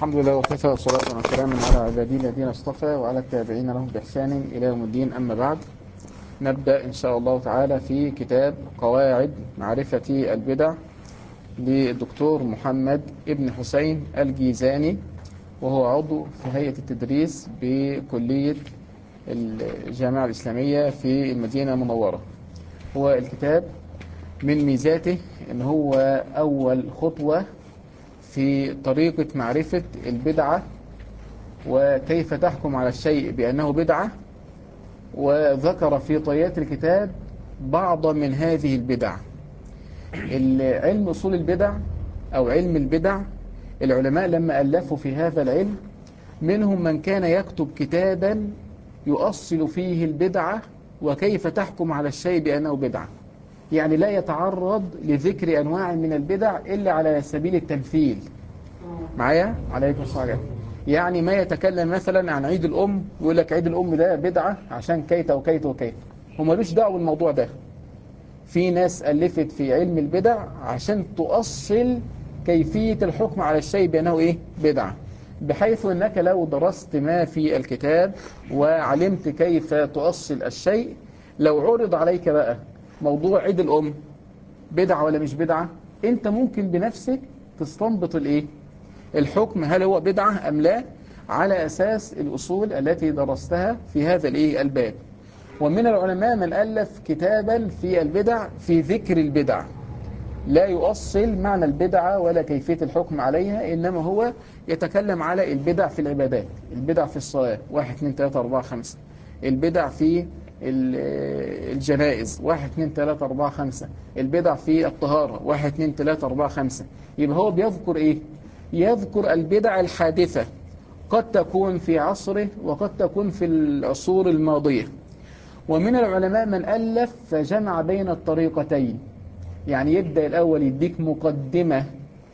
الحمد لله وكفى، والصلاة والسلام على عباده الذين اصطفى وعلى التابعين لهم بإحسان إلى يوم الدين. أما بعد، نبدأ إن شاء الله تعالى في كتاب قواعد معرفة البدع للدكتور محمد ابن حسين الجيزاني، وهو عضو في هيئة التدريس بكلية الجامعة الإسلامية في المدينة المنورة. هو الكتاب من ميزاته إن هو أول خطوة في طريقة معرفة البدعة وكيف تحكم على الشيء بأنه بدعة، وذكر في طيات الكتاب بعض من هذه البدع. علم أصول البدع أو علم البدع، العلماء لما ألفوا في هذا العلم منهم من كان يكتب كتابا يؤصل فيه البدعة وكيف تحكم على الشيء بأنه بدعة، يعني لا يتعرض لذكر أنواع من البدع إلا على سبيل التمثيل. معايا؟ عليكم السلام. يعني ما يتكلم مثلا عن عيد الأم يقول لك عيد الأم ده بدعة عشان كيت وكيت وكيت، هو ملوش دعوة بالموضوع ده. في ناس ألفت في علم البدع عشان تؤصل كيفية الحكم على الشيء بأنه إيه؟ بدعة، بحيث أنك لو درست ما في الكتاب وعلمت كيف تؤصل الشيء، لو عرض عليك بقى موضوع عيد الأم بدعة ولا مش بدعة، أنت ممكن بنفسك تستنبط الإيه؟ الحكم، هل هو بدعة أم لا، على أساس الأصول التي درستها في هذا الباب. ومن العلماء من ألف كتابا في البدع في ذكر البدع، لا يؤصل معنى البدعة ولا كيفية الحكم عليها، إنما هو يتكلم على البدع في العبادات، البدع في الصلاة 1 2 3 4 5، البدع في الجنائز 1 2 3 4 5، البدع في الطهارة 1 2 3 4 5. يبقى هو بيذكر إيه؟ يذكر البدع الحادثة، قد تكون في عصره وقد تكون في العصور الماضية. ومن العلماء من ألف فجمع بين الطريقتين، يعني يبدأ الأول يديك مقدمة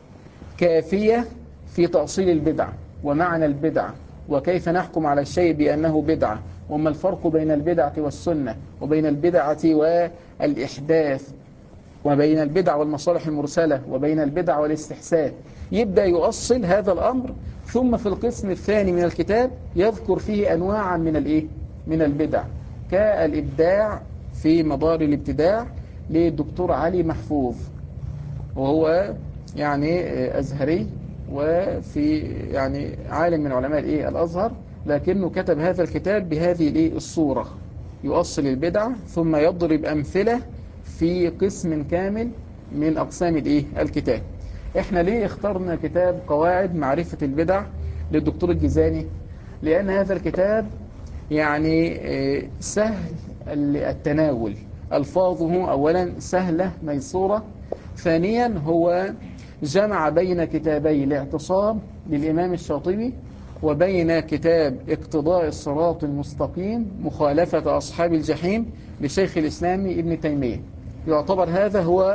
كافية في تأصيل البدع ومعنى البدع وكيف نحكم على الشيء بأنه بدعة، وما الفرق بين البدعة والسنة وبين البدعة والإحداث وبين البدع والمصالح المرسلة وبين البدع والاستحسان. يبدأ يؤصل هذا الأمر، ثم في القسم الثاني من الكتاب يذكر فيه أنواعا من البدع، كالإبداع في مدار الابتداع للدكتور علي محفوظ، وهو يعني أزهري وفي يعني عالم من علماء الأزهر، لكنه كتب هذا الكتاب بهذه الصورة، يؤصل البدع ثم يضرب أمثلة في قسم كامل من أقسام الكتاب. احنا ليه اخترنا كتاب قواعد معرفة البدع للدكتور الجيزاني؟ لأن هذا الكتاب يعني سهل التناول، ألفاظه أولا سهلة ميسورة، ثانيا هو جمع بين كتابي الاعتصام للإمام الشاطبي وبين كتاب اقتضاء الصراط المستقيم مخالفة أصحاب الجحيم لشيخ الإسلام ابن تيمية. يعتبر هذا هو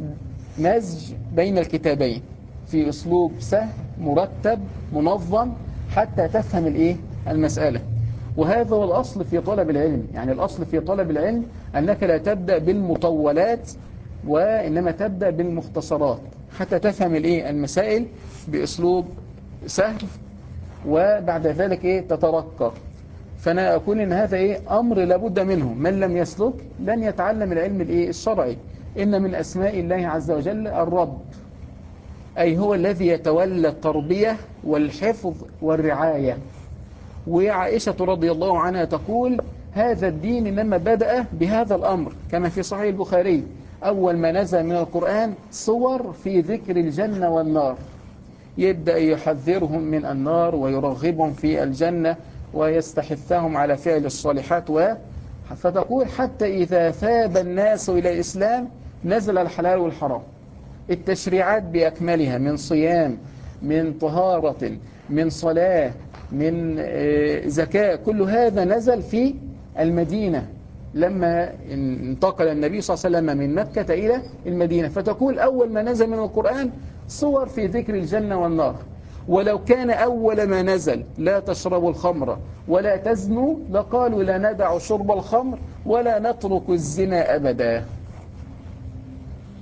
مزج بين الكتابين في أسلوب سهل مرتب منظم حتى تفهم المسألة. وهذا هو الأصل في طلب العلم، يعني الأصل في طلب العلم أنك لا تبدأ بالمطولات وإنما تبدأ بالمختصرات حتى تفهم المسائل بأسلوب سهل، وبعد ذلك تترقى. فأنا أقول إن هذا أمر لابد منه، من لم يسلك لن يتعلم العلم الشرعي. إن من أسماء الله عز وجل الرب، أي هو الذي يتولى التربية والحفظ والرعاية. وعائشة رضي الله عنها تقول هذا الدين إنما بدأ بهذا الأمر، كما في صحيح البخاري أول ما نزل من القرآن صور في ذكر الجنة والنار، يبدأ يحذرهم من النار ويرغبهم في الجنة ويستحثهم على فعل الصالحات. فتقول حتى إذا ثاب الناس إلى الإسلام نزل الحلال والحرام، التشريعات بأكملها، من صيام، من طهارة، من صلاة، من زكاة، كل هذا نزل في المدينة لما انتقل النبي صلى الله عليه وسلم من مكة إلى المدينة. فتقول أول ما نزل من القرآن صور في ذكر الجنة والنار، ولو كان أول ما نزل لا تشربوا الخمر ولا تزنوا لقالوا لا ندع شرب الخمر ولا نترك الزنا أبدا.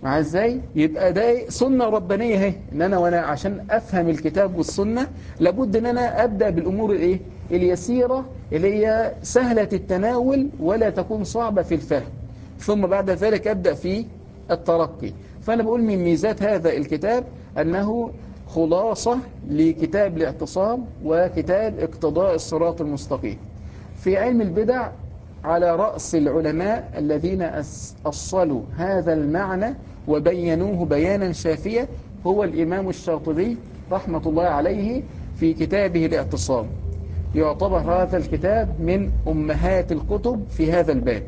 مع ازاي؟ يبقى ده سنة ربانية اهي، ان وانا عشان افهم الكتاب والسنة لابد ان انا ابدأ بالامور الايه اليسيرة اللي هي سهلة التناول ولا تكون صعبة في الفهم، ثم بعد ذلك ابدأ في الترقي. فانا بقول من ميزات هذا الكتاب انه خلاصة لكتاب الاعتصام وكتاب اقتضاء الصراط المستقيم. في علم البدع على رأس العلماء الذين أصلوا هذا المعنى وبينوه بيانا شافيا هو الإمام الشاطبي رحمة الله عليه في كتابه الاعتصام. يعتبر هذا الكتاب من أمهات الكتب في هذا الباب.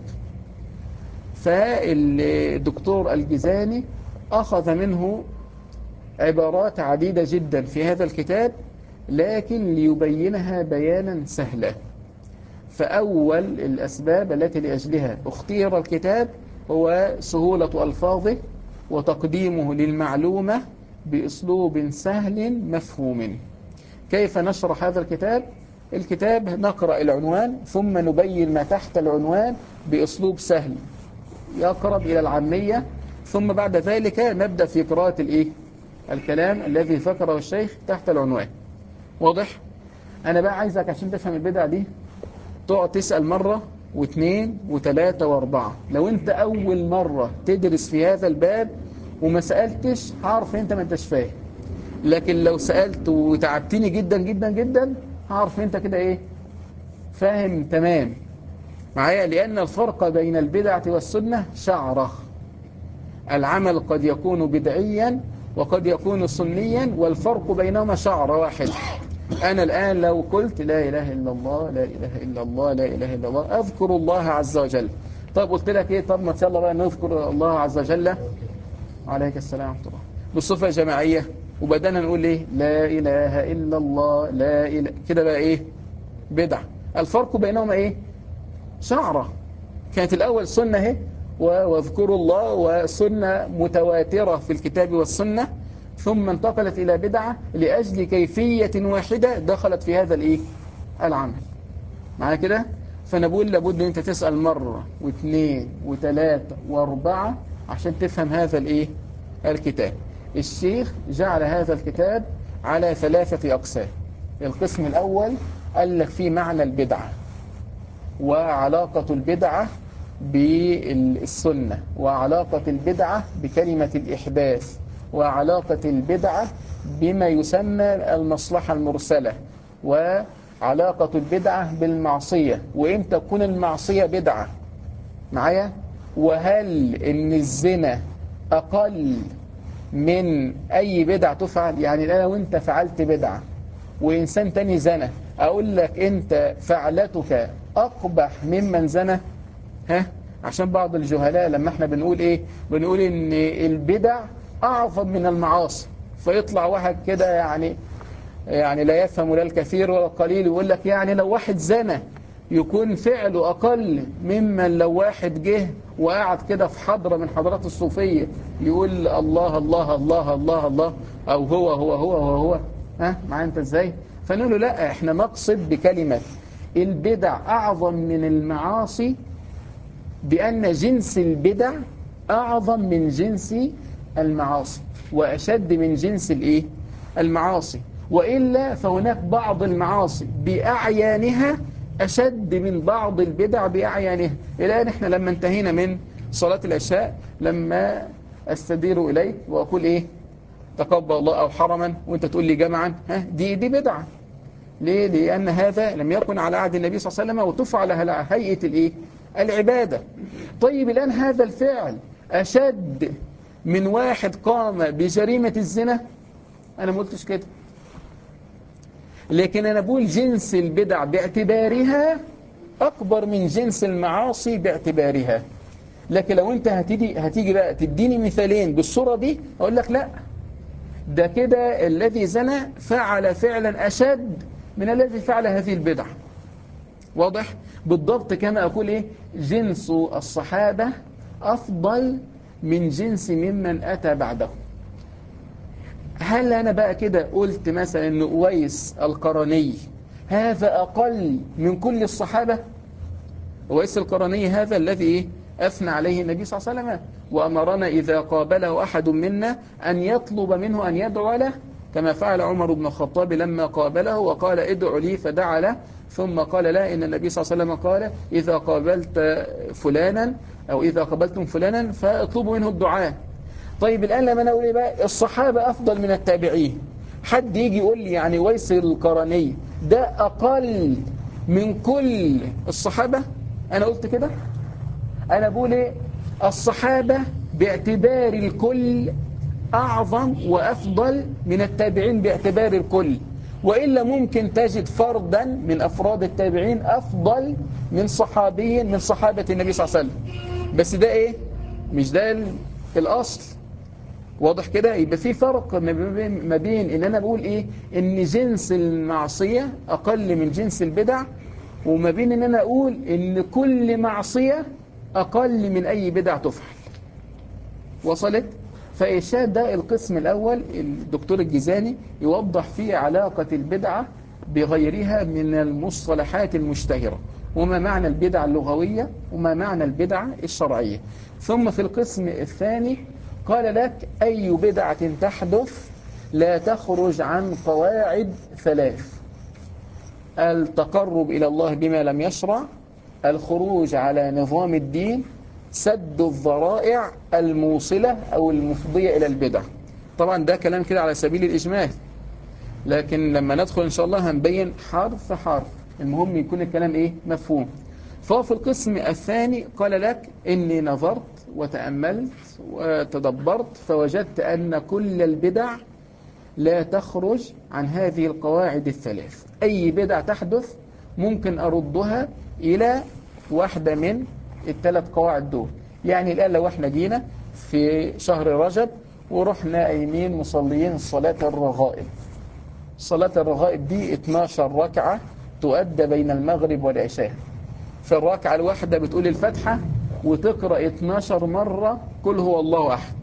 فالدكتور الجزاني أخذ منه عبارات عديدة جدا في هذا الكتاب لكن ليبينها بيانا سهلا. فأول الأسباب التي لأجلها اختير الكتاب هو سهولة ألفاظه وتقديمه للمعلومة بأسلوب سهل مفهوم. كيف نشرح هذا الكتاب؟ الكتاب نقرأ العنوان ثم نبين ما تحت العنوان بأسلوب سهل يقرب إلى العامية، ثم بعد ذلك نبدأ في قراءة الكلام الذي ذكره الشيخ تحت العنوان. واضح؟ أنا بقى عايزك عشان تفهم البدع دي تقعد تسأل مرة واثنين وثلاثة واربعة. لو انت اول مرة تدرس في هذا الباب وما سألتش هعرف انت ما انتش فاهم، لكن لو سألت وتعبتني جدا جدا جدا هعرف انت كده فاهم تمام معايا. لأن الفرق بين البدعة والسنة شعرة. العمل قد يكون بدعيا وقد يكون سنيا والفرق بينهما شعرة واحد. أنا الآن لو قلت لا إله إلا الله لا إله إلا الله لا إله إلا الله أذكر الله عز وجل، طب قلت لك طب ما يلا بقى نذكر الله عز وجل عليك السلام ورحمة الله بالصفة جماعية وبدأنا نقول لا إله إلا الله لا إله كده بقى بدع. الفرق بينهما شعرة. كانت الأول سنة واذكروا الله وسنة متواترة في الكتاب والسنة، ثم انتقلت إلى بدعة لأجل كيفية واحدة دخلت في هذا العمل. معنا كده؟ فنقول لابد أن أنت تسأل مرة واثنين وثلاثة واربعة عشان تفهم هذا الكتاب. الشيخ جعل هذا الكتاب على 3 أقسام. القسم الأول قال لك فيه معنى البدعة وعلاقة البدعة بالسنة وعلاقة البدعة بكلمة الإحداث وعلاقة البدعة بما يسمى المصلحة المرسلة وعلاقة البدعة بالمعصية وإمتى تكون المعصية بدعة معايا، وهل إن الزنا أقل من أي بدعة تفعل. يعني أنا وإنت فعلت بدعة وإنسان تاني زنا أقول لك أنت فعلتك أقبح ممن زنا؟ عشان بعض الجهلاء لما احنا بنقول بنقول ان البدع اعظم من المعاصي، فيطلع واحد كده يعني لا يفهم لا الكثير ولا القليل يقول لك يعني لو واحد زنا يكون فعله اقل ممن لو واحد جه وقعد كده في حضرة من حضرات الصوفية يقول الله الله الله الله الله او هو معايا انت ازاي؟ فنقول له لا، احنا نقصد بكلمة البدع اعظم من المعاصي بأن جنس البدع أعظم من جنس المعاصي وأشد من جنس المعاصي، وإلا فهناك بعض المعاصي بأعيانها أشد من بعض البدع بأعيانها. الآن إحنا لما انتهينا من صلاة العشاء لما أستدير إليك وأقول تقبل الله أو حرما وأنت تقول لي جمعا دي بدعة. ليه؟ لأن هذا لم يكن على عهد النبي صلى الله عليه وسلم وتفعل على هيئة العبادة. طيب الآن هذا الفعل أشد من واحد قام بجريمة الزنا؟ أنا ما قلتش كده، لكن أنا بقول جنس البدع باعتبارها أكبر من جنس المعاصي باعتبارها. لكن لو أنت هتيجي بقى تديني مثالين بالصورة دي أقول لك لا، ده كده الذي زنى فعل فعلا أشد من الذي فعل هذه البدع. واضح؟ بالضبط كما أقول جنس الصحابة أفضل من جنس ممن أتى بعده. هل أنا بقى كده قلت مثلا أن أويس القرني هذا أقل من كل الصحابة؟ أويس القرني هذا الذي أثنى عليه النبي صلى الله عليه وسلم، وأمرنا إذا قابله أحد منا أن يطلب منه أن يدعو له، كما فعل عمر بن الخطاب لما قابله وقال ادع لي فدعا له، ثم قال لا إن النبي صلى الله عليه وسلم قال إذا قابلت فلانا أو إذا قابلتم فلانا فاطلبوا منه الدعاء. طيب الآن لما أنا أقول إيه بقى؟ الصحابة أفضل من التابعين. حد يجي يقول لي يعني ويس القرني ده أقل من كل الصحابة؟ أنا قلت كده؟ أنا بقول إيه؟ الصحابة باعتبار الكل أعظم وأفضل من التابعين باعتبار الكل، وإلا ممكن تجد فردا من أفراد التابعين أفضل من صحابي من صحابة النبي صلى الله عليه وسلم. بس ده إيه؟ مش ده الأصل. واضح كده؟ يبقى في فرق ما بين ان انا بقول ايه ان جنس المعصية اقل من جنس البدع، وما بين ان انا اقول ان كل معصية اقل من اي بدع تفعل. وصلت؟ فإرشاد ده القسم الاول الدكتور الجيزاني يوضح فيه علاقة البدعة بغيرها من المصطلحات المشتهرة، وما معنى البدعة اللغوية وما معنى البدعة الشرعية. ثم في القسم الثاني قال لك أي بدعة تحدث لا تخرج عن قواعد ثلاث: التقرب إلى الله بما لم يشرع، الخروج على نظام الدين، سد الذرائع الموصلة أو المفضية إلى البدع. طبعا ده كلام كده على سبيل الإجمال، لكن لما ندخل إن شاء الله هنبين حرف حرف، المهم يكون الكلام إيه؟ مفهوم. فهو في القسم الثاني قال لك إني نظرت وتأملت وتدبرت فوجدت أن كل البدع لا تخرج عن هذه القواعد الثلاث. أي بدع تحدث ممكن أردها إلى واحدة من الثلاث قواعد دول. يعني الآن لو احنا جينا في شهر رجب ورحنا قايمين مصليين صلاة الرغائب، صلاة الرغائب دي 12 ركعة تؤدى بين المغرب والعشاء. في الركعة الواحدة بتقول الفاتحة وتقرأ 12 مرة قل هو الله أحد.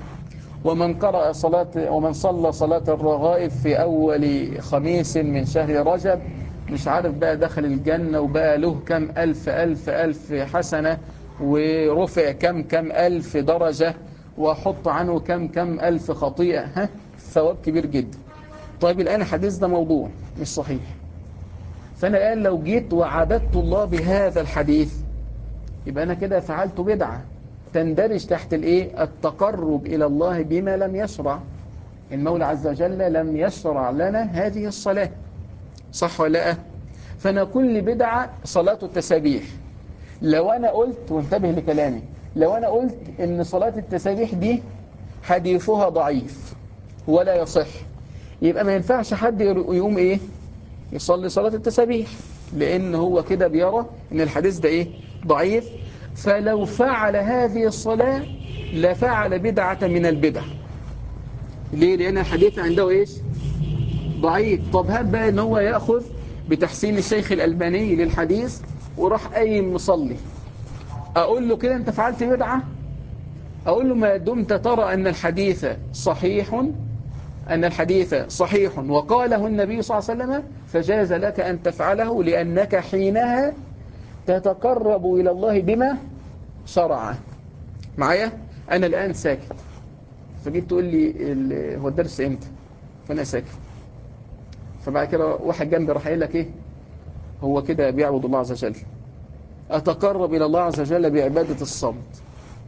ومن صلى صلاة الرغائب في أول خميس من شهر رجب مش عارف بقى دخل الجنة وبقى له كم ألف حسنة، ورفع كم ألف درجة، وحط عنه كم ألف خطيئة. ثواب كبير جدا. طيب الآن الحديث ده موضوع مش صحيح، فأنا الآن لو جيت وعبدت الله بهذا الحديث يبقى أنا كده فعلت بدعة تندرج تحت الايه؟ التقرب إلى الله بما لم يشرع. المولى عز وجل لم يشرع لنا هذه الصلاة، صح ولا لا؟ فنقول لبدعة صلاة التسابيح. لو أنا قلت، وانتبه لكلامي، لو أنا قلت إن صلاة التسابيح دي حديثها ضعيف ولا يصح، يبقى ما ينفعش حد يقوم إيه؟ يصلي صلاة التسابيح، لأن هو كده بيرى إن الحديث ده إيه؟ ضعيف. فلو فعل هذه الصلاة لفعل بدعة من البدع. ليه؟ لأن الحديث عنده إيش؟ ضعيف. طب هات بقى إن هو يأخذ بتحسين الشيخ الألباني للحديث وراح قايم مصلي، أقول له كده أنت فعلت بدعة؟ أقول له ما دمت ترى أن الحديث صحيح وقاله النبي صلى الله عليه وسلم فجاز لك أن تفعله، لأنك حينها تتقرب إلى الله بما شرع. معايا؟ أنا الآن ساكت، فجيت تقول لي هو الدرس إمتى؟ فأنا ساكت، فبعد كده واحد جنبي راح قايل لك إيه؟ هو كده بيعبد الله عز وجل. أتقرب إلى الله عز وجل بعبادة الصمت،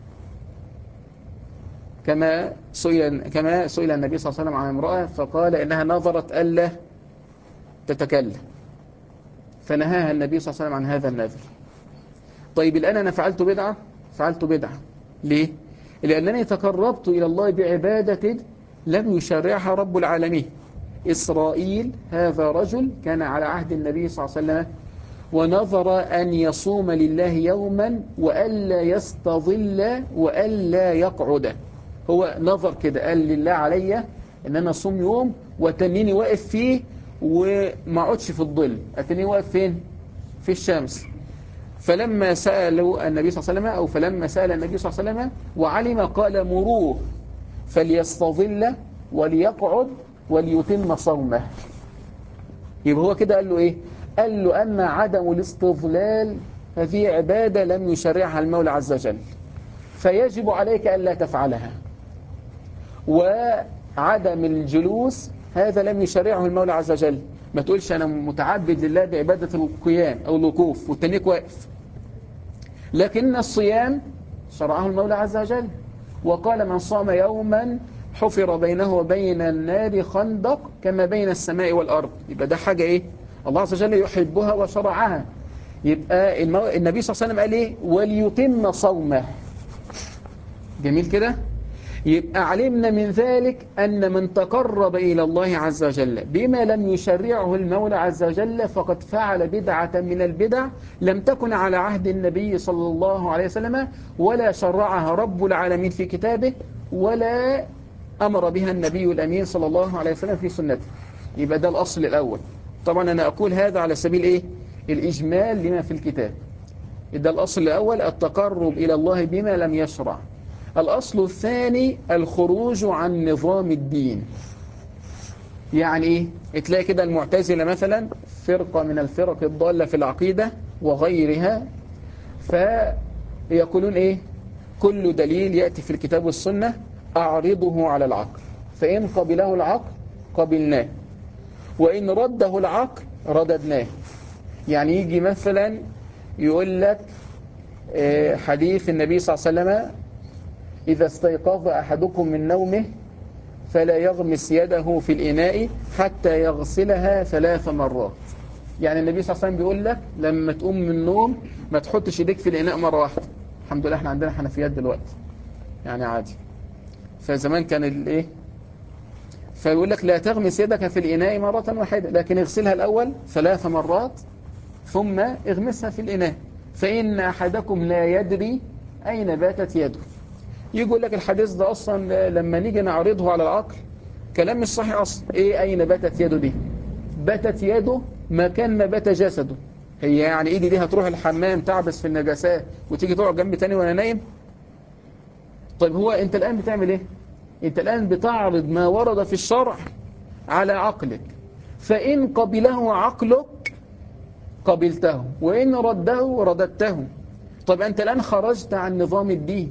كما سئل النبي صلى الله عليه وسلم عن امرأة فقال إنها نظرت ألا تتكلم، فنهاها النبي صلى الله عليه وسلم عن هذا النذر. طيب الآن أنا فعلت بدعة. ليه؟ لأنني تقربت إلى الله بعبادة لم يشرعها رب العالمين. إسرائيل هذا رجل كان على عهد النبي صلى الله عليه وسلم ونظر أن يصوم لله يوما وألا يستظل وألا يقعد. هو نظر كده، قال لله علي ان انا اصوم يوم وتنيني واقف فيه وما اقعدش في الظل، اتنيني واقف فين؟ في الشمس. فلما سألوا النبي صلى الله عليه وسلم أو فلما سأل النبي صلى الله عليه وسلم وعلم قال مروه فليستظل وليقعد وليتم صومه. يبقى هو كده قال له ايه؟ قال له أما عدم الاستظلال هذه عبادة لم يشرعها المولى عز وجل، فيجب عليك ألا تفعلها. وعدم الجلوس هذا لم يشرعه المولى عز وجل. ما تقولش أنا متعبد لله بعبادة القيام أو الوقوف والتنيك واقف، لكن الصيام شرعه المولى عز وجل، وقال من صام يوما حفر بينه وبين النار خندق كما بين السماء والأرض. يبقى ده حاجة إيه؟ الله عز وجل يحبها وشرعها. يبقى النبي صلى الله عليه وسلم قال إيه؟ وليتم صومه. جميل كده؟ يبقى علمنا من ذلك أن من تقرب إلى الله عز وجل بما لم يشرعه المولى عز وجل فقد فعل بدعة من البدع لم تكن على عهد النبي صلى الله عليه وسلم، ولا شرعها رب العالمين في كتابه، ولا أمر بها النبي الأمين صلى الله عليه وسلم في سنته. يبقى ده الأصل الأول. طبعا أنا أقول هذا على سبيل إيه؟ الإجمال لما في الكتاب. ده الأصل الأول، التقرب إلى الله بما لم يشرع. الأصل الثاني الخروج عن نظام الدين. يعني إيه؟ تلاقي كده المعتزلة مثلا فرقة من الفرق الضالة في العقيدة وغيرها، فيقولون إيه؟ كل دليل يأتي في الكتاب والسنة أعرضه على العقل، فإن قبله العقل قبلناه، وإن رده العقل رددناه. يعني يجي مثلا يقول لك حديث النبي صلى الله عليه وسلم إذا استيقظ أحدكم من نومه فلا يغمس يده في الإناء حتى يغسلها 3 مرات. يعني النبي صلى الله عليه وسلم بيقول لك لما تقوم من النوم ما تحطش يديك في الإناء مرة واحدة. الحمد لله احنا عندنا حنفيات دلوقتي يعني عادي، فزمان كان الايه، فيقول لك لا تغمس يدك في الإناء مرة واحدة، لكن اغسلها الأول 3 مرات ثم اغمسها في الإناء، فإن أحدكم لا يدري أين باتت يده. يقول لك الحديث ده أصلا لما نيجي نعرضه على العقل كلام مش صحيح أصلا. إيه أين باتت يده دي؟ باتت يده مكان ما بات جسده. هي يعني إيدي دي هتروح الحمام تعبس في النجاسات وتيجي تقعد جنبي تاني وأنا نايم؟ طيب هو أنت الآن بتعمل إيه؟ أنت الآن بتعرض ما ورد في الشرع على عقلك، فإن قبله عقلك قبلته، وإن رده رددته. طيب أنت الآن خرجت عن نظام الدين.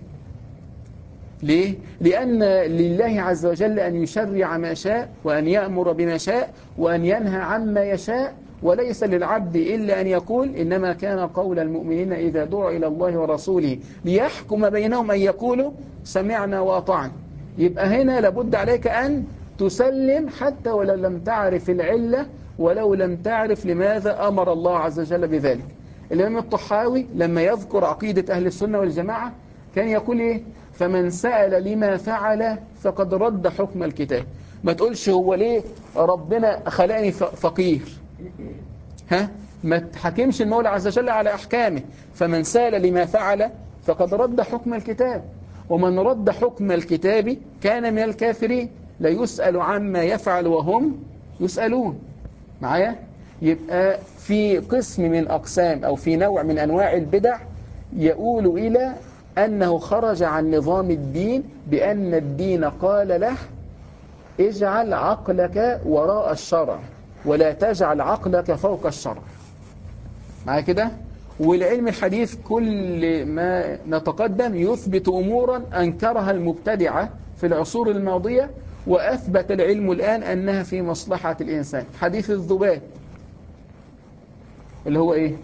ليه؟ لأن لله عز وجل أن يشرع ما شاء، وأن يأمر بما شاء، وأن ينهى عما يشاء، وليس للعبد إلا أن يقول إنما كان قول المؤمنين إذا دعوا إلى الله ورسوله ليحكم بينهم أن يقولوا سمعنا وأطعنا. يبقى هنا لابد عليك أن تسلم حتى ولو لم تعرف العلة، ولو لم تعرف لماذا أمر الله عز وجل بذلك. الإمام الطحاوي لما يذكر عقيدة أهل السنة والجماعة كان يقول إيه؟ فمن سأل لما فعل فقد رد حكم الكتاب. ما تقولش هو ليه ربنا خلقني فقير، ها؟ ما تحكمش المولى عز وجل على أحكامه. فمن سأل لما فعل فقد رد حكم الكتاب، ومن رد حكم الكتاب كان من الكافرين. لا يسأل عما يفعل وهم يسألون. معايا؟ يبقى في قسم من أقسام أو في نوع من أنواع البدع يؤول إلى أنه خرج عن نظام الدين، بأن الدين قال له اجعل عقلك وراء الشرع ولا تجعل عقلك فوق الشرع. معايا كده؟ والعلم الحديث كل ما نتقدم يثبت أمورا أنكرها المبتدعة في العصور الماضية، وأثبت العلم الآن أنها في مصلحة الإنسان. حديث الذباب اللي هو إيه؟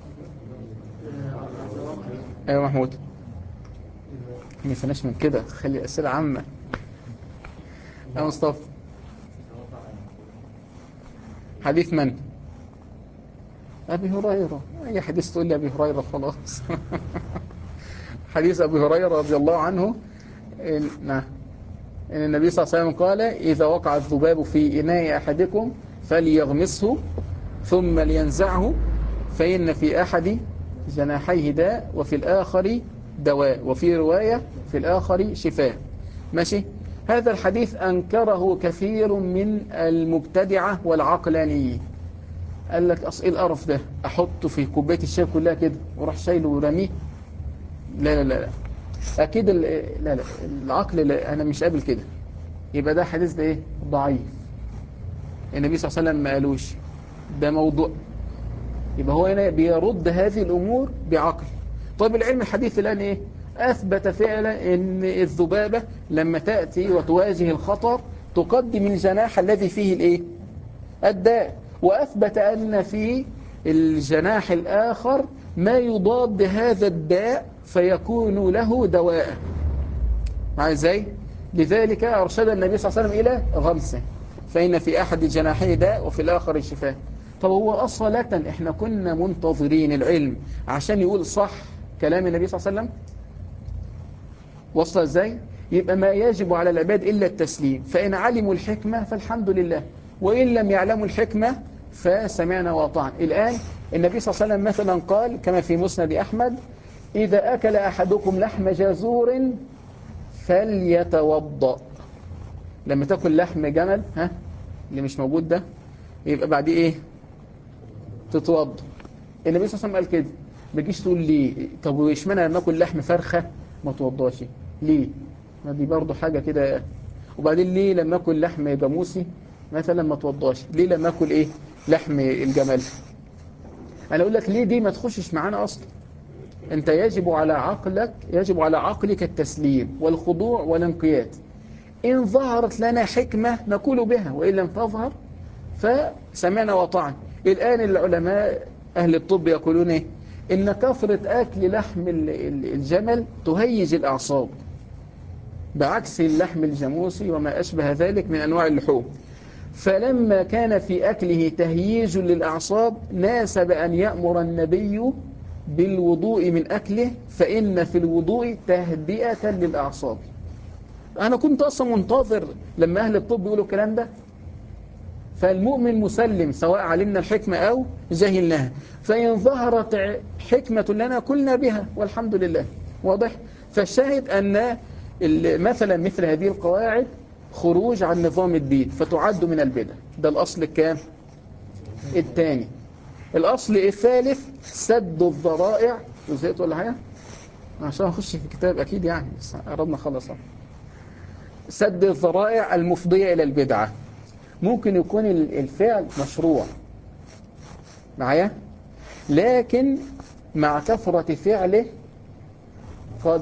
أيوة محمود، ما يفناش من كده، خلي أسئلة عامة. يا مصطفى حديث من؟ أبي هريرة. أي حديث تقول لي أبي هريرة خلاص. حديث أبي هريرة رضي الله عنه إن النبي صلى الله عليه وسلم قال إذا وقع الذباب في إناء أحدكم فليغمسه ثم لينزعه، فإن في أحد جناحيه داء وفي الآخر دواء، وفي رواية في الآخر شفاء. ماشي؟ هذا الحديث أنكره كثير من المبتدعة والعقلانيين. قال لك أصل إيه القرف ده؟ أحطه في كوباية الشاي كلها كده وراح شايله ورميه؟ لا لا لا أكيد لا لا العقل لا، أنا مش قابل كده. يبقى ده حديث ده إيه؟ ضعيف. النبي صلى الله عليه وسلم ما قالوش، ده موضوع يبقى هو هنا بيرد هذه الأمور بعقل. طيب العلم الحديث الآن إيه؟ أثبت فعلا أن الذبابة لما تأتي وتواجه الخطر تقدم الجناح الذي فيه الإيه؟ الداء، وأثبت أن في الجناح الآخر ما يضاد هذا الداء فيكون له دواء. معي ازاي؟ لذلك أرشد النبي صلى الله عليه وسلم إلى غمسه، فإن في أحد الجناحين داء وفي الآخر الشفاء. طب هو أصلا إحنا كنا منتظرين العلم عشان يقول صح كلام النبي صلى الله عليه وسلم؟ وصل ازاي؟ يبقى ما يجب على العباد إلا التسليم، فإن علموا الحكمة فالحمد لله، وإن لم يعلموا الحكمة فسمعنا وأطعنا. الآن النبي صلى الله عليه وسلم مثلا قال كما في مسند أحمد: إذا أكل أحدكم لحم جزور فليتوضأ. لما تاكل لحم جمل اللي مش موجود ده، يبقى بعد ايه؟ تتوضأ. النبي صلى الله عليه وسلم قال كده. ما تجيش تقول لي طب واشمعنى لما اكل لحم فرخه ما توضاش؟ ليه؟ ما دي برضه حاجه كده. وبعدين ليه لما اكل لحم جاموسي مثلا ما توضاش؟ ليه لما اكل ايه؟ لحم الجمل؟ انا اقول لك ليه دي ما تخشش معانا اصلا. انت يجب على عقلك التسليم والخضوع والانقياد. إن ظهرت لنا حكمة نقول بها، وإن لم تظهر فسمعنا وطعنا. الآن العلماء أهل الطب يقولون إيه؟ إن كثرة أكل لحم الجمل تهيج الأعصاب، بعكس اللحم الجاموسي وما أشبه ذلك من أنواع اللحوم. فلما كان في أكله تهييج للأعصاب ناسب أن يأمر النبي بالوضوء من أكله، فإن في الوضوء تهدئة للأعصاب. أنا كنت أصلا منتظر لما أهل الطب يقولوا الكلام ده. فالمؤمن مسلم سواء علمنا الحكمة أو جهلناها، فإن ظهرت حكمة لنا قلنا بها والحمد لله. واضح؟ فالشاهد أن مثلا مثل هذه القواعد خروج عن نظام الدين فتعد من البدع. ده الأصل الكام؟ الثاني. الأصل الثالث سد الذرائع. وزيت ولا حاجة؟ عشان أخش في الكتاب أكيد يعني، بس قربنا خلص. سد الذرائع المفضية إلى البدعة. ممكن يكون الفعل مشروع معايا، لكن مع كثرة فعله قد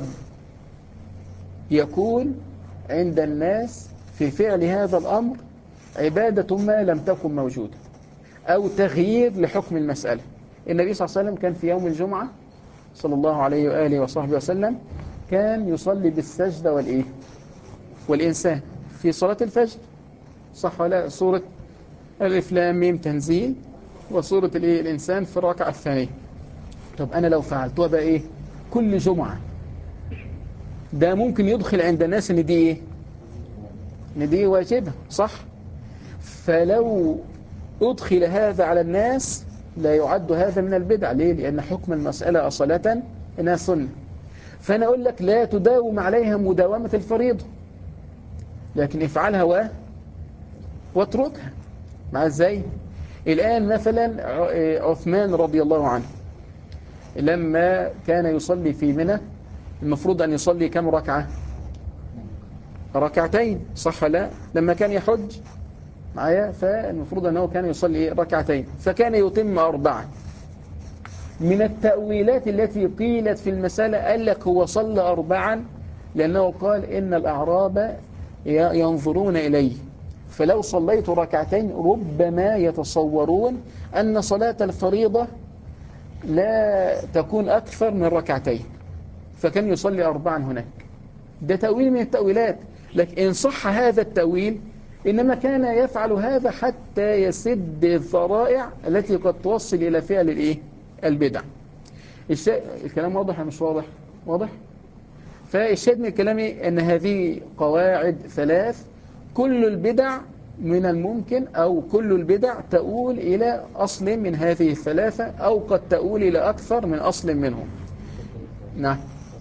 يكون عند الناس في فعل هذا الأمر عبادة ما لم تكن موجودة أو تغيير لحكم المسألة. النبي صلى الله عليه وسلم كان في يوم الجمعة صلى الله عليه وآله وصحبه وسلم كان يصلي بالسجدة والإنسان في صلاة الفجر، صح ولا؟ سورة الف لام ميم تنزيل، وسورة الإنسان في الركعة الثانية. طب أنا لو فعلتها بقى إيه كل جمعة، ده ممكن يدخل عند الناس إن دي إيه؟ إن دي واجبة، صح؟ فلو أدخل هذا على الناس لا يعد هذا من البدع. ليه؟ لأن حكم المسألة أصالة إنها سنة. فأنا أقول لك لا تداوم عليها مداومة الفريضة، لكن افعلها واتركها. مع ازاي؟ الآن مثلا عثمان رضي الله عنه لما كان يصلي في منى المفروض أن يصلي كم ركعة؟ ركعتين، صح لا؟ لما كان يحج معايا فالمفروض أنه كان يصلي ركعتين، فكان يتم 4. من التأويلات التي قيلت في المسألة قال لك هو صلى 4 لأنه قال إن الأعراب ينظرون إليه، فلو صليت ركعتين ربما يتصورون أن صلاة الفريضة لا تكون أكثر من ركعتين، فكان يصلي 4 هناك. ده تأويل من التأويلات، لكن إن صح هذا التأويل إنما كان يفعل هذا حتى يسد الذرائع التي قد توصل إلى فعل البدع. الكلام واضح مش واضح؟ واضح؟ فالشاهد من الكلام أن هذه قواعد 3. كل البدع من الممكن أو كل البدع تؤول إلى أصل من هذه 3 أو قد تؤول إلى أكثر من أصل منهم. نعم،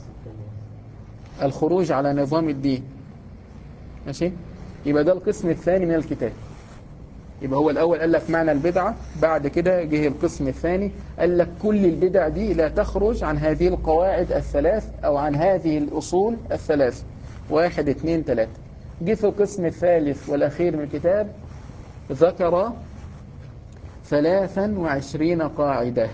الخروج على نظام الدين. ماشي؟ يبقى ده القسم الثاني من الكتاب. يبقى هو الأول قال لك معنى البدعة، بعد كده جه القسم الثاني قال لك كل البدع دي لا تخرج عن هذه القواعد 3 أو عن هذه الأصول 3. 1 2 3. جه في القسم الثالث والأخير من الكتاب ذكر 23 قاعدة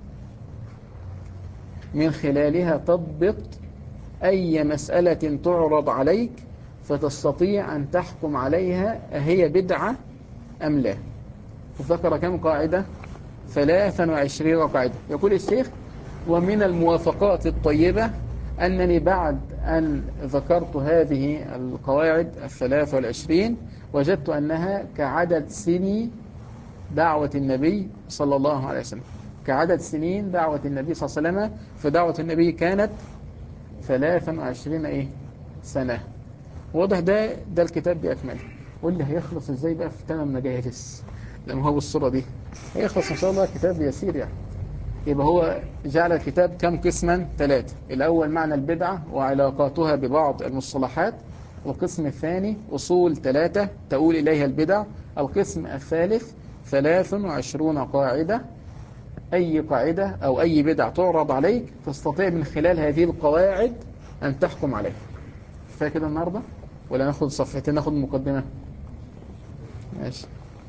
من خلالها تضبط أي مسألة تعرض عليك فتستطيع أن تحكم عليها أهي بدعة أم لا. وذكر كم قاعدة؟ 23 قاعدة. يقول الشيخ: ومن الموافقات الطيبة أنني بعد أن ذكرت هذه القواعد 23 وجدت أنها كعدد سني دعوة النبي صلى الله عليه وسلم، كعدد سنين دعوة النبي صلى الله عليه وسلم. فدعوة النبي كانت 23 سنة. واضح؟ ده الكتاب بأكمله. واللي هيخلص ازاي بقى في 8 مجالس لما هو بالصورة دي؟ هيخلص ان شاء الله كتاب يسير يعني. يبقى هو جعل الكتاب كم قسما؟ 3. الأول معنى البدعة وعلاقاتها ببعض المصطلحات. القسم الثاني أصول 3 تؤول إليها البدع. القسم الثالث 23 قاعدة، أي قاعدة أو أي بدعة تعرض عليك تستطيع من خلال هذه القواعد أن تحكم عليها. فكده النهاردة ولا ناخد صفحتين؟ ناخد مقدمة؟ ماشي.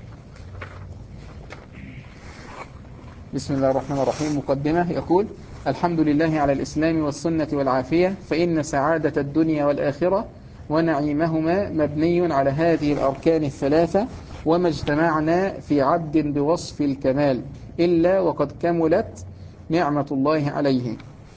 بسم الله الرحمن الرحيم. مقدمة. يقول: الحمد لله على الإسلام والسنة والعافية، فإن سعادة الدنيا والآخرة ونعيمهما مبني على هذه الأركان الثلاثة، وما اجتمعنا في عبد بوصف الكمال إلا وقد كملت نعمة الله عليه،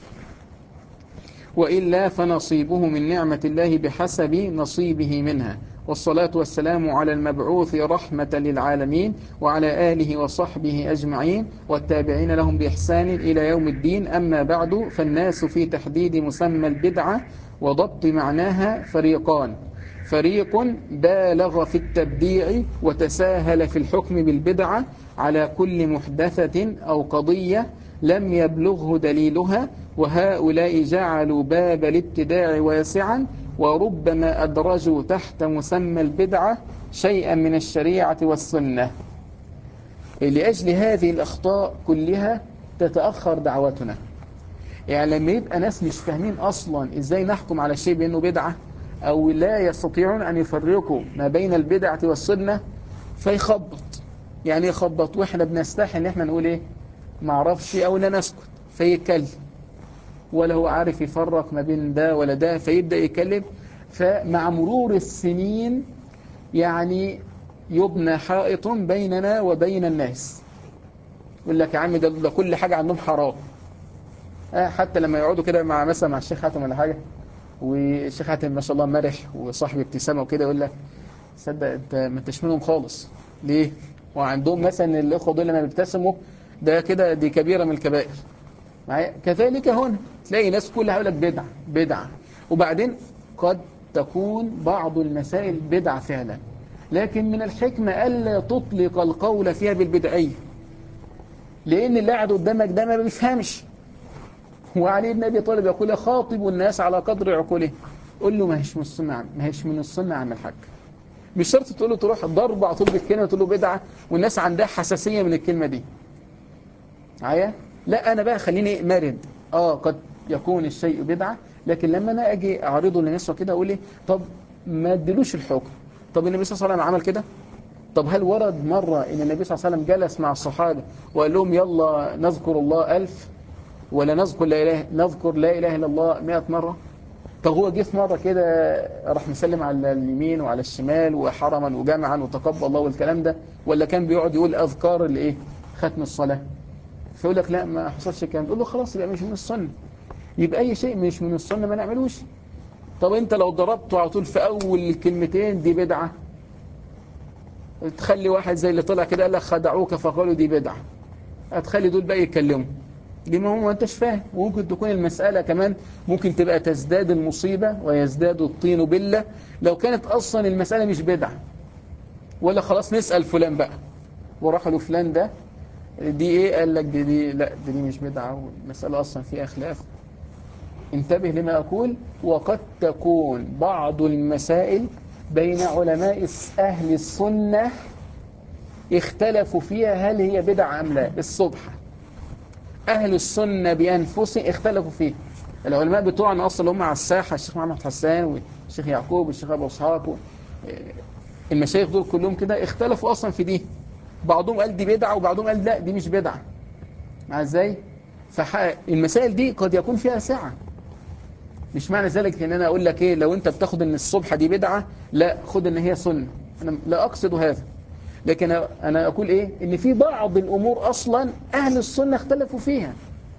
وإلا فنصيبه من نعمة الله بحسب نصيبه منها. والصلاة والسلام على المبعوث رحمة للعالمين وعلى آله وصحبه أجمعين والتابعين لهم بإحسان إلى يوم الدين. أما بعد، فالناس في تحديد مسمى البدعة وضبط معناها فريقان: فريق بالغ في التبديع وتساهل في الحكم بالبدعة على كل محدثة أو قضية لم يبلغه دليلها، وهؤلاء جعلوا باب الابتداع واسعا، وربما أدرجوا تحت مسمى البدعة شيئا من الشريعة والسنة. لأجل هذه الأخطاء كلها تتأخر دعوتنا. يعني لما يبقى ناس مش فاهمين أصلا إزاي نحكم على شيء بأنه بدعة، أو لا يستطيعون أن يفرقوا ما بين البدعة والسنة، فيخبط. يعني يخبط، وإحنا بنستحي إن إحنا نقول إيه؟ معرفش، أو إن نسكت، فيتكلم ولا هو عارف يفرق ما بين ده ولا ده، فيبدأ يتكلم. فمع مرور السنين يعني يبنى حائط بيننا وبين الناس. يقول لك يا عم ده كل حاجة عندهم حرام. حتى لما يقعدوا كده مع مثلا مع الشيخ حاتم ولا حاجة، والشيخ حاتم ما شاء الله مرح وصاحب ابتسامة وكده، يقول لك: صدق انت ما انتش منهم خالص. ليه؟ وعندهم مثلا الإخوة دول لما بيبتسموا ده كده دي كبيرة من الكبائر. كذلك هنا تلاقي ناس كلها يقول لك بدعة بدعة. وبعدين قد تكون بعض المسائل بدعة فعلا، لكن من الحكمة ألا تطلق القول فيها بالبدعية، لأن اللي قاعد قدامك ده ما بيفهمش. وعلي بن أبي طالب يقول: خاطب الناس على قدر عقوله. قول له: ما هيش من السنة، ما هيش من السنة عم الحاج. مش شرط تقول له تروح ضرب على طول بالكلمة تقول له بدعة والناس عندها حساسية من الكلمة دي. معايا؟ لا، أنا بقى خليني مرد. قد يكون الشيء بدعة، لكن لما أنا أجي أعرضه للناس وكده أقول لي: طب ما ادلوش الحكم. طب النبي صلى الله عليه وسلم عمل كده؟ طب هل ورد مرة إن النبي صلى الله عليه وسلم جلس مع الصحابة وقال لهم: يلا نذكر الله 1000، ولا نذكر لا إله إلا الله 100 مرة؟ طب هو جه في مرة كده راح مسلم على اليمين وعلى الشمال وحرما وجمعا وتقبل الله والكلام ده، ولا كان بيقعد يقول أذكار الإيه؟ ختم الصلاة؟ فيقول لك: لا ما حصلش الكلام. تقول له: خلاص يبقى مش من السنة. يبقى أي شيء مش من السنة ما نعملوش. طب أنت لو ضربته على طول في أول الكلمتين دي بدعة، تخلي واحد زي اللي طلع كده قال لك: خدعوك فقالوا دي بدعة، هتخلي دول بقى يتكلموا. دي ما انتش فاهم. وممكن تكون المسألة كمان ممكن تبقى تزداد المصيبة ويزداد الطين بلة لو كانت أصلا المسألة مش بدعة، ولا خلاص نسأل فلان بقى وراح له فلان ده دي ايه، قال لك دي لا دي مش بدعة والمسألة أصلا فيها خلاف. انتبه لما أقول. وقد تكون بعض المسائل بين علماء أهل السنة اختلفوا فيها هل هي بدعة أم لا. الصبح أهل السنة بأنفسهم اختلفوا فيه. العلماء بتوعنا أصلا هم على الساحة، الشيخ محمد حسان والشيخ يعقوب والشيخ أبو إسحاق، المشايخ دول كلهم كده اختلفوا أصلا في دي. بعضهم قال دي بدعة وبعضهم قال لا دي مش بدعة. مع ازاي؟ فالمسائل دي قد يكون فيها سعة. مش معنى ذلك ان انا اقول لك ايه لو انت بتاخد ان الصبح دي بدعة لا خد ان هي سنة، انا لا اقصد هذا، لكن انا اقول ايه ان في بعض الامور اصلا اهل السنة اختلفوا فيها،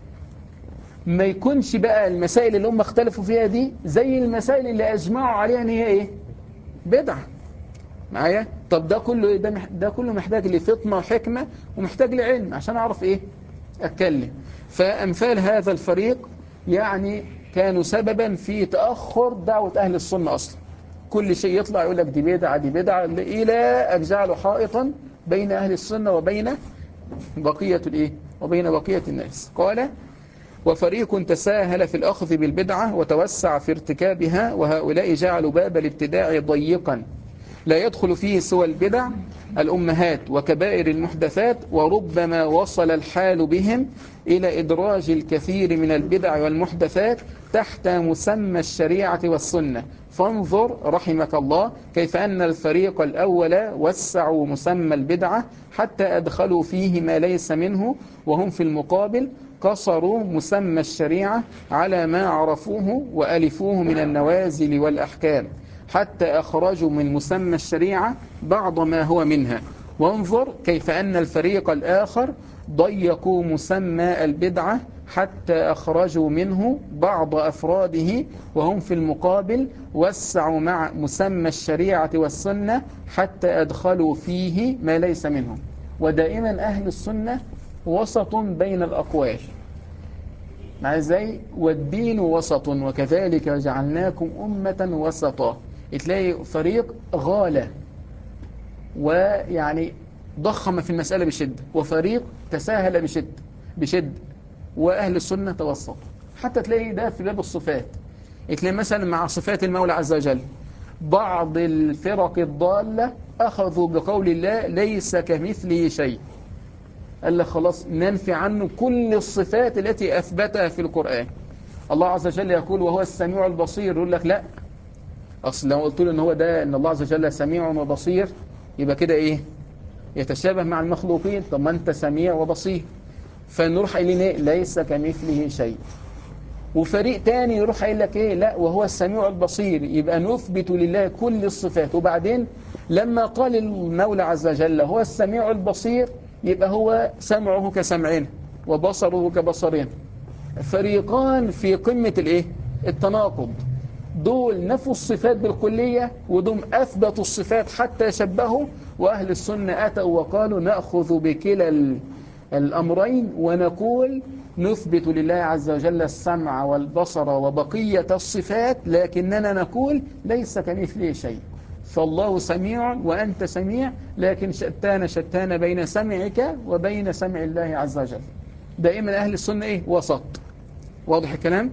ما يكونش بقى المسائل اللي هم اختلفوا فيها دي زي المسائل اللي اجمعوا عليها ان هي ايه بدعة. معايا؟ طب ده كله ايه؟ ده كله محتاج لفطنة وحكمة ومحتاج لعلم عشان اعرف ايه اتكلم. فامثال هذا الفريق يعني كانوا سببا في تأخر دعوة اهل السنة اصلا. كل شيء يطلع يقول لك دي بدعة دي بدعة الى ان جعلوا حائطا بين اهل السنة وبين بقية الايه وبين بقية الناس. قال وفريق تساهل في الأخذ بالبدعة وتوسع في ارتكابها، وهؤلاء جعلوا باب الابتداع ضيقا لا يدخل فيه سوى البدع الأمهات وكبائر المحدثات، وربما وصل الحال بهم إلى إدراج الكثير من البدع والمحدثات تحت مسمى الشريعة والسنة. فانظر رحمك الله كيف أن الفريق الأول وسعوا مسمى البدعة حتى أدخلوا فيه ما ليس منه، وهم في المقابل قصروا مسمى الشريعة على ما عرفوه وألفوه من النوازل والأحكام حتى أخرجوا من مسمى الشريعة بعض ما هو منها. وانظر كيف أن الفريق الآخر ضيقوا مسمى البدعة حتى أخرجوا منه بعض أفراده، وهم في المقابل وسعوا مع مسمى الشريعة والسنة حتى أدخلوا فيه ما ليس منه. ودائما أهل السنة وسط بين الأقوال. مع ازاي؟ والدين وسط وكذلك جعلناكم أمة وسطا. تلاقي فريق غالة ويعني ضخم في المسألة بشدة، وفريق تساهل بشدة، وأهل السنة توسط. حتى تلاقي ده في باب الصفات، تلاقي مثلا مع صفات المولى عز وجل بعض الفرق الضالة أخذوا بقول الله ليس كمثله شيء، قال لك خلاص ننفي عنه كل الصفات التي أثبتها في القرآن. الله عز وجل يقول وهو السميع البصير، يقول لك لا، أصل لو قلت له إن هو ده إن الله عز وجل سميع وبصير يبقى كده إيه يتشابه مع المخلوقين. طب ما أنت سميع وبصير، فنروح قايلين إيه ليس كمثله شيء. وفريق تاني يروح قايل لك إيه لا وهو السميع البصير، يبقى نثبت لله كل الصفات. وبعدين لما قال المولى عز وجل هو السميع البصير يبقى هو سمعه كسمعنا وبصره كبصرنا. فريقان في قمة الايه التناقض، دول نفوا الصفات بالكلية ودول أثبتوا الصفات حتى شبهوا. وأهل السنة أتوا وقالوا نأخذ بكلا الأمرين ونقول نثبت لله عز وجل السمع والبصر وبقية الصفات، لكننا نقول ليس كمثله شيء. فالله سميع وأنت سميع، لكن شتان بين سمعك وبين سمع الله عز وجل. دائما أهل السنة إيه وسط. واضح الكلام؟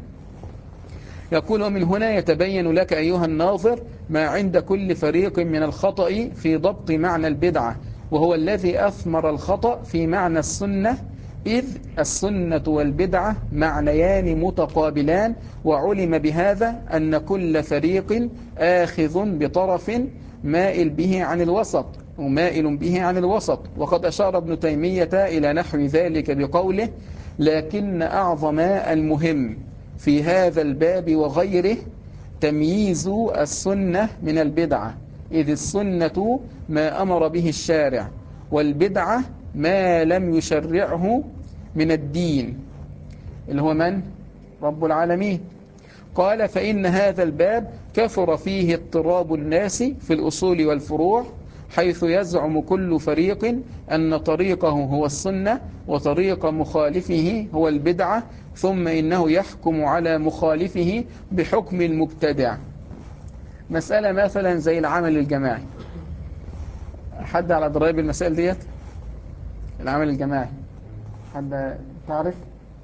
يقول ومن هنا يتبين لك أيها الناظر ما عند كل فريق من الخطأ في ضبط معنى البدعة، وهو الذي أثمر الخطأ في معنى السنة، إذ السنة والبدعة معنيان متقابلان، وعلم بهذا أن كل فريق آخذ بطرف مائل به عن الوسط ومائل به عن الوسط. وقد أشار ابن تيمية إلى نحو ذلك بقوله لكن أعظم المهم في هذا الباب وغيره تمييز السنة من البدعة، إذ السنة ما أمر به الشارع، والبدعة ما لم يشرعه من الدين، اللي هو من؟ رب العالمين. قال فإن هذا الباب كثر فيه اضطراب الناس في الأصول والفروع، حيث يزعم كل فريق أن طريقه هو السنة وطريق مخالفه هو البدعة، ثم إنه يحكم على مخالفه بحكم المبتدع. مسألة مثلا زي العمل الجماعي، حد على ضرائب المسائل ديت؟ العمل الجماعي حد تعرف؟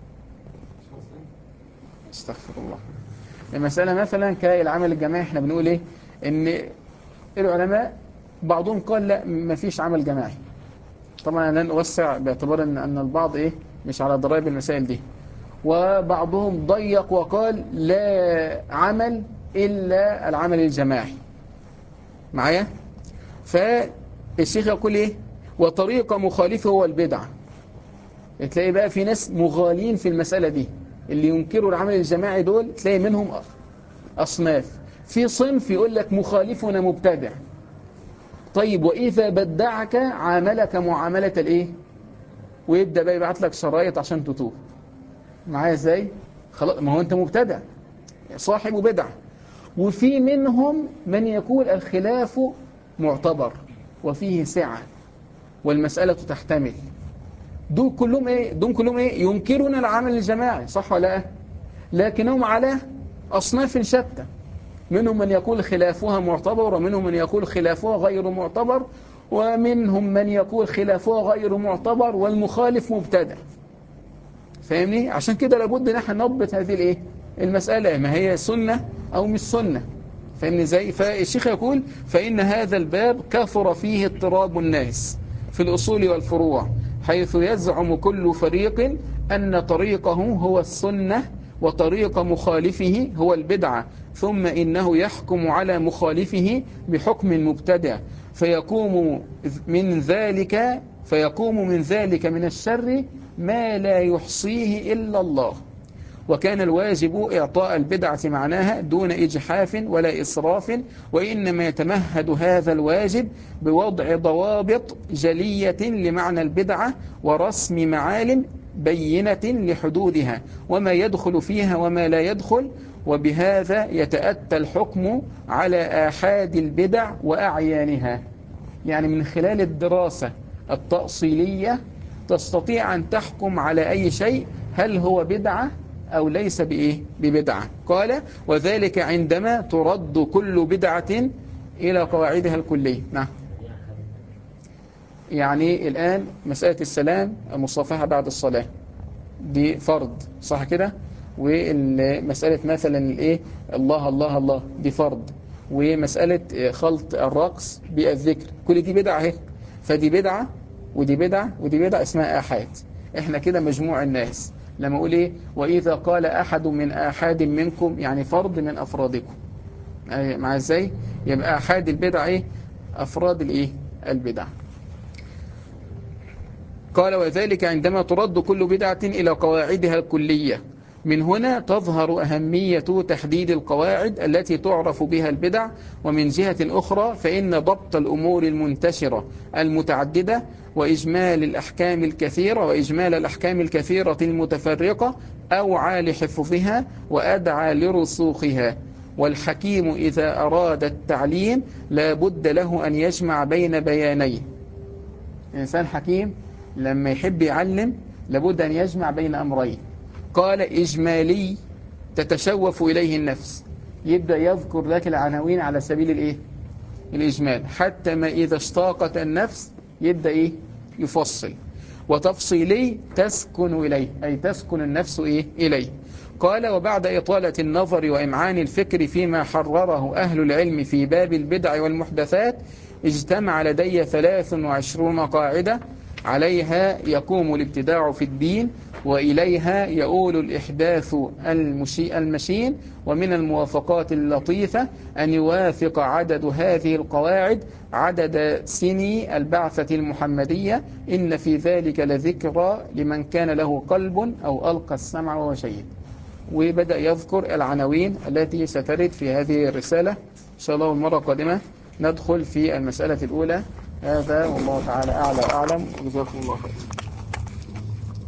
استغفر الله. المسألة مثلا كالعمل الجماعي احنا بنقول ايه ان العلماء بعضهم قال لا ما فيش عمل جماعي. طبعا أنا لن أوسع باعتبار أن البعض إيه مش على ضرائب المسائل دي. وبعضهم ضيق وقال لا عمل إلا العمل الجماعي. معايا؟ فالشيخ يقول إيه وطريق مخالفه هو البدعة. تلاقي بقى في ناس مغالين في المسألة دي، اللي ينكروا العمل الجماعي دول تلاقي منهم أصناف. في صنف يقول لك مخالفنا مبتدع. طيب وإذا بدعك عاملك معاملة الإيه؟ ويبدأ بقى يبعت لك شرايط عشان تتوب معايا ازاي؟ خلاص، ما هو أنت مبتدع صاحب بدعة. وفي منهم من يقول الخلاف معتبر وفيه سعة والمسألة تحتمل. دول كلهم ايه ينكرون العمل الجماعي، صح ولا لا؟ لكنهم على أصناف شتى، منهم من يقول خلافها معتبر، ومنهم من يقول خلافها غير معتبر، ومنهم من يقول خلافها غير معتبر والمخالف مبتدع. فاهمني؟ عشان كده لابد نحن نضبط هذه الايه المسألة، ما هي سنة أو مش سنة. فاهمني ازاي؟ فالشيخ يقول فإن هذا الباب كثر فيه اضطراب الناس في الأصول والفروع، حيث يزعم كل فريق أن طريقه هو السنة وطريق مخالفه هو البدعة، ثم إنه يحكم على مخالفه بحكم مبتدع، فيقوم من ذلك من الشر ما لا يحصيه إلا الله. وكان الواجب إعطاء البدعة معناها دون إجحاف ولا إسراف، وإنما يتمهد هذا الواجب بوضع ضوابط جلية لمعنى البدعة ورسم معالم بينة لحدودها وما يدخل فيها وما لا يدخل، وبهذا يتأتى الحكم على آحاد البدع وأعيانها. يعني من خلال الدراسة التأصيلية تستطيع أن تحكم على أي شيء هل هو بدعة أو ليس ببدعة. قال وذلك عندما ترد كل بدعة إلى قواعدها الكلية. نعم. يعني الآن مسألة السلام المصافحة بعد الصلاة دي فرض، صح كده؟ ومسألة مثلا الله الله الله دي فرض، ومسألة خلط الرقص بالذكر كل دي بدعة اهي. فدي بدعة ودي بدعة ودي بدعة اسمها آحاد. احنا كده مجموع الناس لما اقول وإذا قال أحد من آحاد منكم يعني فرد من أفرادكم مع ازاي؟ يبقى آحاد البدع أفراد البدع. قال وذلك عندما ترد كل بدعة إلى قواعدها الكلية. من هنا تظهر أهمية تحديد القواعد التي تعرف بها البدع. ومن جهة أخرى فإن ضبط الأمور المنتشرة المتعددة وإجمال الأحكام الكثيرة المتفرقة أوعى لحفظها وأدعى لرسوخها. والحكيم إذا أراد التعليم لا بد له أن يجمع بين بيانين. إنسان حكيم لما يحب يعلم لابد أن يجمع بين أمرين. قال إجمالي تتشوف إليه النفس، يبدأ يذكر لك العناوين على سبيل الإجمال، حتى ما إذا اشتاقت النفس يبدأ يفصل. وتفصيلي تسكن إليه، أي تسكن النفس إليه. قال وبعد إطالة النظر وإمعان الفكر فيما حرره أهل العلم في باب البدع والمحدثات، اجتمع لدي 23 قاعدة عليها يقوم الابتداع في الدين، وإليها يؤول الإحداث المشين. ومن الموافقات اللطيفة أن يوافق عدد هذه القواعد عدد سني البعثة المحمدية، إن في ذلك لذكرى لمن كان له قلب أو ألقى السمع وهو شهيد. وبدأ يذكر العناوين التي سترد في هذه الرسالة. إن شاء الله المرة القادمة ندخل في المسألة الأولى. هذا والله تعالى أعلى وأعلم، وجزاكم الله خير.